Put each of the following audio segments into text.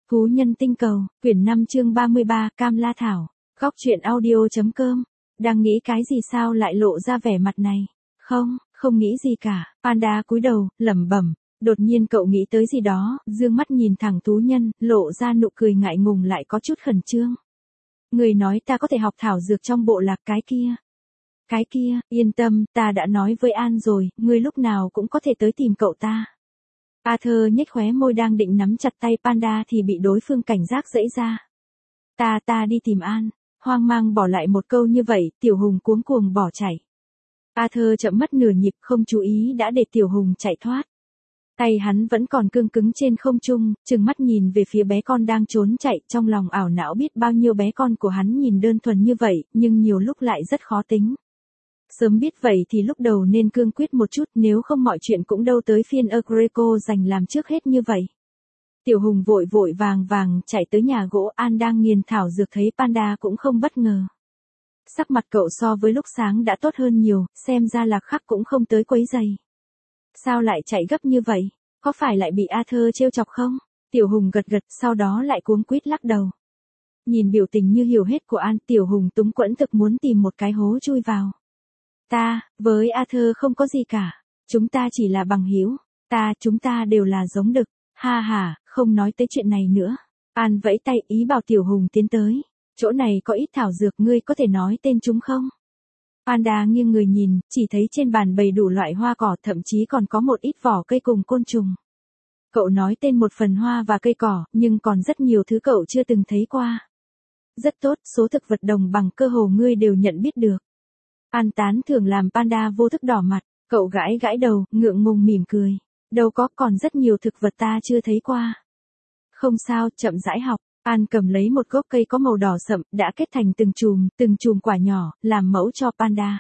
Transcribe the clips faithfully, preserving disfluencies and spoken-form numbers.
Thú nhân tinh cầu, quyển năm chương ba mươi ba, Cam La Thảo. Góc truyện audio.com. Đang nghĩ cái gì sao lại lộ ra vẻ mặt này? Không, không nghĩ gì cả. Panda cúi đầu, lẩm bẩm. Đột nhiên cậu nghĩ tới gì đó, dương mắt nhìn thẳng thú nhân, lộ ra nụ cười ngại ngùng lại có chút khẩn trương. Người nói ta có thể học thảo dược trong bộ lạc cái kia. Cái kia, yên tâm, ta đã nói với An rồi, ngươi lúc nào cũng có thể tới tìm cậu ta. Arthur nhếch khóe môi đang định nắm chặt tay Panda thì bị đối phương cảnh giác giãy ra. Ta ta đi tìm An. Hoang mang bỏ lại một câu như vậy, Tiểu Hùng cuống cuồng bỏ chạy. Arthur chậm mất nửa nhịp không chú ý đã để Tiểu Hùng chạy thoát. Tay hắn vẫn còn cương cứng trên không trung, trừng mắt nhìn về phía bé con đang trốn chạy, trong lòng ảo não biết bao nhiêu bé con của hắn nhìn đơn thuần như vậy, nhưng nhiều lúc lại rất khó tính. Sớm biết vậy thì lúc đầu nên cương quyết một chút, nếu không mọi chuyện cũng đâu tới phiên Agreco giành làm trước hết như vậy. Tiểu Hùng vội vội vàng vàng chạy tới nhà gỗ, An đang nghiền thảo dược thấy Panda cũng không bất ngờ. Sắc mặt cậu so với lúc sáng đã tốt hơn nhiều, xem ra Lạc Khắc cũng không tới quấy giày. Sao lại chạy gấp như vậy? Có phải lại bị Arthur trêu chọc không? Tiểu Hùng gật gật, sau đó lại cuống quýt lắc đầu. Nhìn biểu tình như hiểu hết của An, Tiểu Hùng túng quẫn thực muốn tìm một cái hố chui vào. Ta, với Arthur không có gì cả. Chúng ta chỉ là bằng hữu. Ta, chúng ta đều là giống đực. Ha ha, không nói tới chuyện này nữa. An vẫy tay ý bảo Tiểu Hùng tiến tới. Chỗ này có ít thảo dược, ngươi có thể nói tên chúng không? Panda nghiêng người nhìn, chỉ thấy trên bàn bày đủ loại hoa cỏ, thậm chí còn có một ít vỏ cây cùng côn trùng. Cậu nói tên một phần hoa và cây cỏ, nhưng còn rất nhiều thứ cậu chưa từng thấy qua. Rất tốt, số thực vật đồng bằng cơ hồ ngươi đều nhận biết được. An tán thường làm Panda vô thức đỏ mặt, cậu gãi gãi đầu, ngượng ngùng mỉm cười. Đâu có, còn rất nhiều thực vật ta chưa thấy qua. Không sao, chậm rãi học. An cầm lấy một gốc cây có màu đỏ sậm, đã kết thành từng chùm, từng chùm quả nhỏ, làm mẫu cho Panda.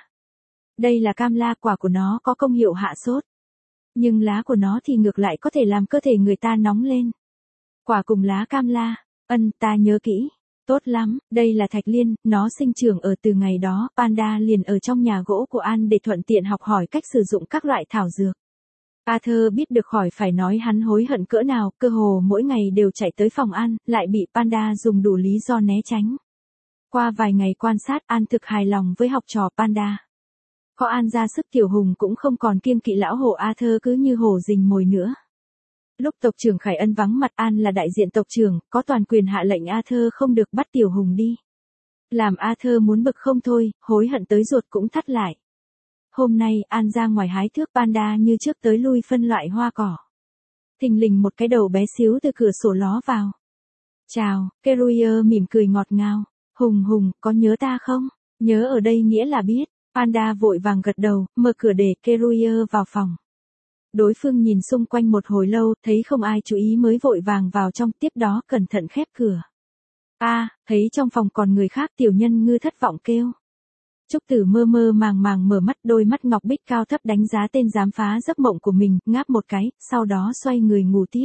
Đây là cam la, quả của nó có công hiệu hạ sốt. Nhưng lá của nó thì ngược lại có thể làm cơ thể người ta nóng lên. Quả cùng lá cam la, ân, ta nhớ kỹ. Tốt lắm, đây là thạch liên, nó sinh trưởng ở từ ngày đó, Panda liền ở trong nhà gỗ của An để thuận tiện học hỏi cách sử dụng các loại thảo dược. Arthur biết được khỏi phải nói hắn hối hận cỡ nào, cơ hồ mỗi ngày đều chạy tới phòng An, lại bị Panda dùng đủ lý do né tránh. Qua vài ngày quan sát, An thực hài lòng với học trò Panda. Có An ra sức, Tiểu Hùng cũng không còn kiêng kỵ lão hổ Arthur cứ như hổ rình mồi nữa. Lúc tộc trưởng Khải Ân vắng mặt, An là đại diện tộc trưởng, có toàn quyền hạ lệnh Arthur không được bắt Tiểu Hùng đi. Làm Arthur muốn bực không thôi, hối hận tới ruột cũng thắt lại. Hôm nay, An ra ngoài hái thước Panda như trước tới lui phân loại hoa cỏ. Thình lình một cái đầu bé xíu từ cửa sổ ló vào. Chào, Keruier mỉm cười ngọt ngào. Hùng Hùng, có nhớ ta không? Nhớ ở đây nghĩa là biết. Panda vội vàng gật đầu, mở cửa để Keruier vào phòng. Đối phương nhìn xung quanh một hồi lâu, thấy không ai chú ý mới vội vàng vào trong, tiếp đó cẩn thận khép cửa. A, à, thấy trong phòng còn người khác, Tiểu Nhân Ngư thất vọng kêu. Trúc Tử mơ mơ màng màng mở mắt, đôi mắt ngọc bích cao thấp đánh giá tên dám phá giấc mộng của mình, ngáp một cái, sau đó xoay người ngủ tiếp.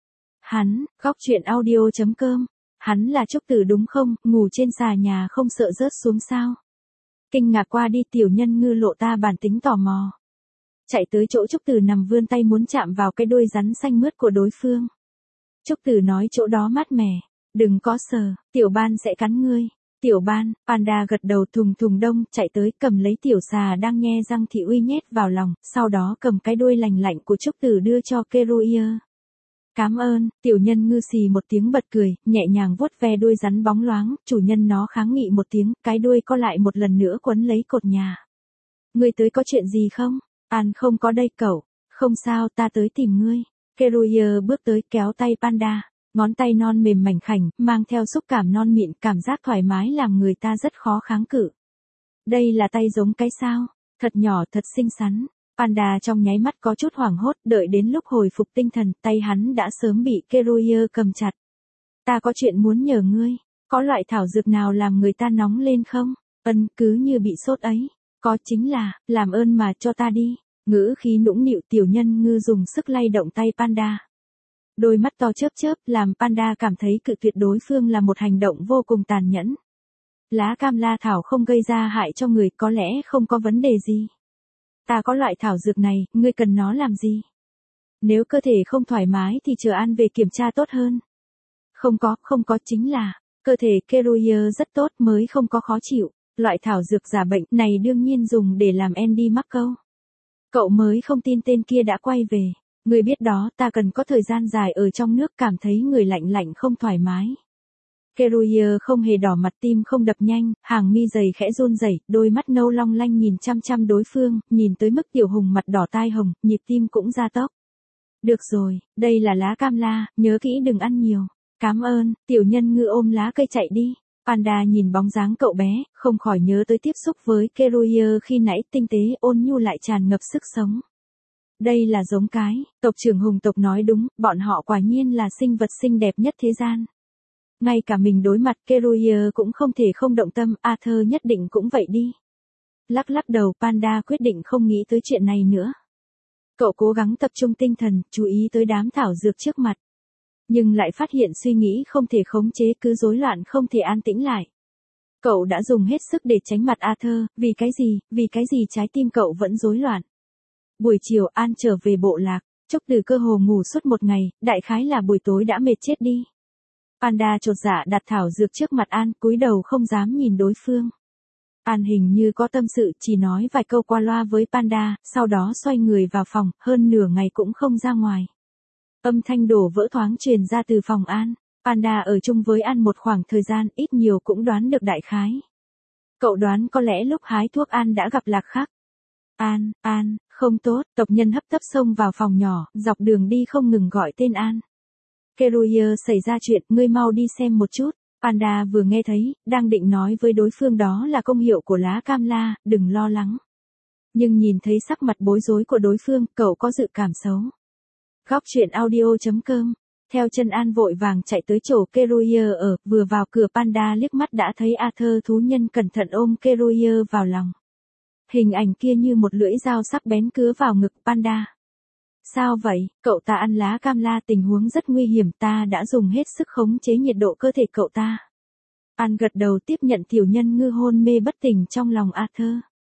Hắn, góc truyện audio.com. Hắn là Trúc Tử đúng không, ngủ trên xà nhà không sợ rớt xuống sao? Kinh ngạc qua đi, Tiểu Nhân Ngư lộ ta bản tính tò mò. Chạy tới chỗ Trúc Tử nằm vươn tay muốn chạm vào cái đuôi rắn xanh mướt của đối phương. Trúc Tử nói chỗ đó mát mẻ, đừng có sờ, Tiểu Ban sẽ cắn ngươi. Tiểu Ban, Panda gật đầu thùng thùng đông, chạy tới cầm lấy tiểu xà đang nhe răng thị uy nhét vào lòng, sau đó cầm cái đuôi lành lạnh của Trúc Tử đưa cho Keruier. Cảm ơn, Tiểu Nhân Ngư xì một tiếng bật cười, nhẹ nhàng vuốt ve đuôi rắn bóng loáng, chủ nhân nó kháng nghị một tiếng, cái đuôi co lại một lần nữa quấn lấy cột nhà. Ngươi tới có chuyện gì không? An không có đây cậu. Không sao, ta tới tìm ngươi. Keruier bước tới kéo tay Panda. Ngón tay non mềm mảnh khảnh, mang theo xúc cảm non mịn, cảm giác thoải mái làm người ta rất khó kháng cự. Đây là tay giống cái sao? Thật nhỏ, thật xinh xắn. Panda trong nháy mắt có chút hoảng hốt, đợi đến lúc hồi phục tinh thần, tay hắn đã sớm bị Keruier cầm chặt. Ta có chuyện muốn nhờ ngươi. Có loại thảo dược nào làm người ta nóng lên không? Ân, cứ như bị sốt ấy. Có, chính là, làm ơn mà cho ta đi. Ngữ khí nũng nịu, Tiểu Nhân Ngư dùng sức lay động tay Panda. Đôi mắt to chớp chớp, làm Panda cảm thấy cự tuyệt đối phương là một hành động vô cùng tàn nhẫn. Lá cam la thảo không gây ra hại cho người, có lẽ không có vấn đề gì. Ta có loại thảo dược này, ngươi cần nó làm gì? Nếu cơ thể không thoải mái thì chờ An về kiểm tra tốt hơn. Không có, không có, chính là, cơ thể Keruier rất tốt mới không có khó chịu. Loại thảo dược giả bệnh này đương nhiên dùng để làm Andy mắc câu. Cậu mới không tin tên kia đã quay về. Người biết đó, ta cần có thời gian dài ở trong nước cảm thấy người lạnh lạnh không thoải mái. Keruier không hề đỏ mặt, tim không đập nhanh, hàng mi dày khẽ run rẩy, đôi mắt nâu long lanh nhìn chăm chăm đối phương, nhìn tới mức Tiểu Hùng mặt đỏ tai hồng, nhịp tim cũng gia tốc. Được rồi, đây là lá cam la, nhớ kỹ đừng ăn nhiều. Cám ơn, Tiểu Nhân Ngư ôm lá cây chạy đi. Panda nhìn bóng dáng cậu bé, không khỏi nhớ tới tiếp xúc với Keruier khi nãy, tinh tế ôn nhu lại tràn ngập sức sống. Đây là giống cái, tộc trưởng hùng tộc nói đúng, bọn họ quả nhiên là sinh vật xinh đẹp nhất thế gian. Ngay cả mình đối mặt Keruier cũng không thể không động tâm, Arthur nhất định cũng vậy đi. Lắc lắc đầu, Panda quyết định không nghĩ tới chuyện này nữa. Cậu cố gắng tập trung tinh thần, chú ý tới đám thảo dược trước mặt. Nhưng lại phát hiện suy nghĩ không thể khống chế, cứ rối loạn không thể an tĩnh lại. Cậu đã dùng hết sức để tránh mặt Arthur, vì cái gì, vì cái gì trái tim cậu vẫn rối loạn. Buổi chiều An trở về bộ lạc, Trúc Từ cơ hồ ngủ suốt một ngày, đại khái là buổi tối đã mệt chết đi. Panda chột dạ đặt thảo dược trước mặt An, cúi đầu không dám nhìn đối phương. An hình như có tâm sự, chỉ nói vài câu qua loa với Panda, sau đó xoay người vào phòng, hơn nửa ngày cũng không ra ngoài. Âm thanh đổ vỡ thoáng truyền ra từ phòng An. Panda ở chung với An một khoảng thời gian, ít nhiều cũng đoán được đại khái. Cậu đoán có lẽ lúc hái thuốc An đã gặp Lạc Khắc. An, An, không tốt, tộc nhân hấp tấp xông vào phòng nhỏ, dọc đường đi không ngừng gọi tên An. Keruier xảy ra chuyện, ngươi mau đi xem một chút. Panda vừa nghe thấy, đang định nói với đối phương đó là công hiệu của lá cam la, đừng lo lắng. Nhưng nhìn thấy sắc mặt bối rối của đối phương, cậu có dự cảm xấu. Góc truyện audio chấm com. Theo chân An vội vàng chạy tới chỗ Keruier ở, vừa vào cửa Panda liếc mắt đã thấy Arthur thú nhân cẩn thận ôm Keruier vào lòng. Hình ảnh kia như một lưỡi dao sắc bén cứa vào ngực Panda. Sao vậy, cậu ta ăn lá cam la, tình huống rất nguy hiểm, ta đã dùng hết sức khống chế nhiệt độ cơ thể cậu ta. An gật đầu tiếp nhận Tiểu Nhân Ngư hôn mê bất tỉnh trong lòng Arthur.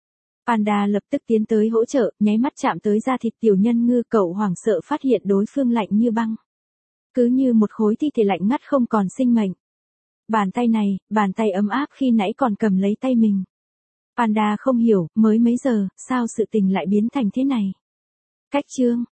Panda lập tức tiến tới hỗ trợ, nháy mắt chạm tới da thịt Tiểu Nhân Ngư, cậu hoảng sợ phát hiện đối phương lạnh như băng. Cứ như một khối thi thể lạnh ngắt không còn sinh mệnh. Bàn tay này, bàn tay ấm áp khi nãy còn cầm lấy tay mình. Panda không hiểu, mới mấy giờ, sao sự tình lại biến thành thế này. Cách chương.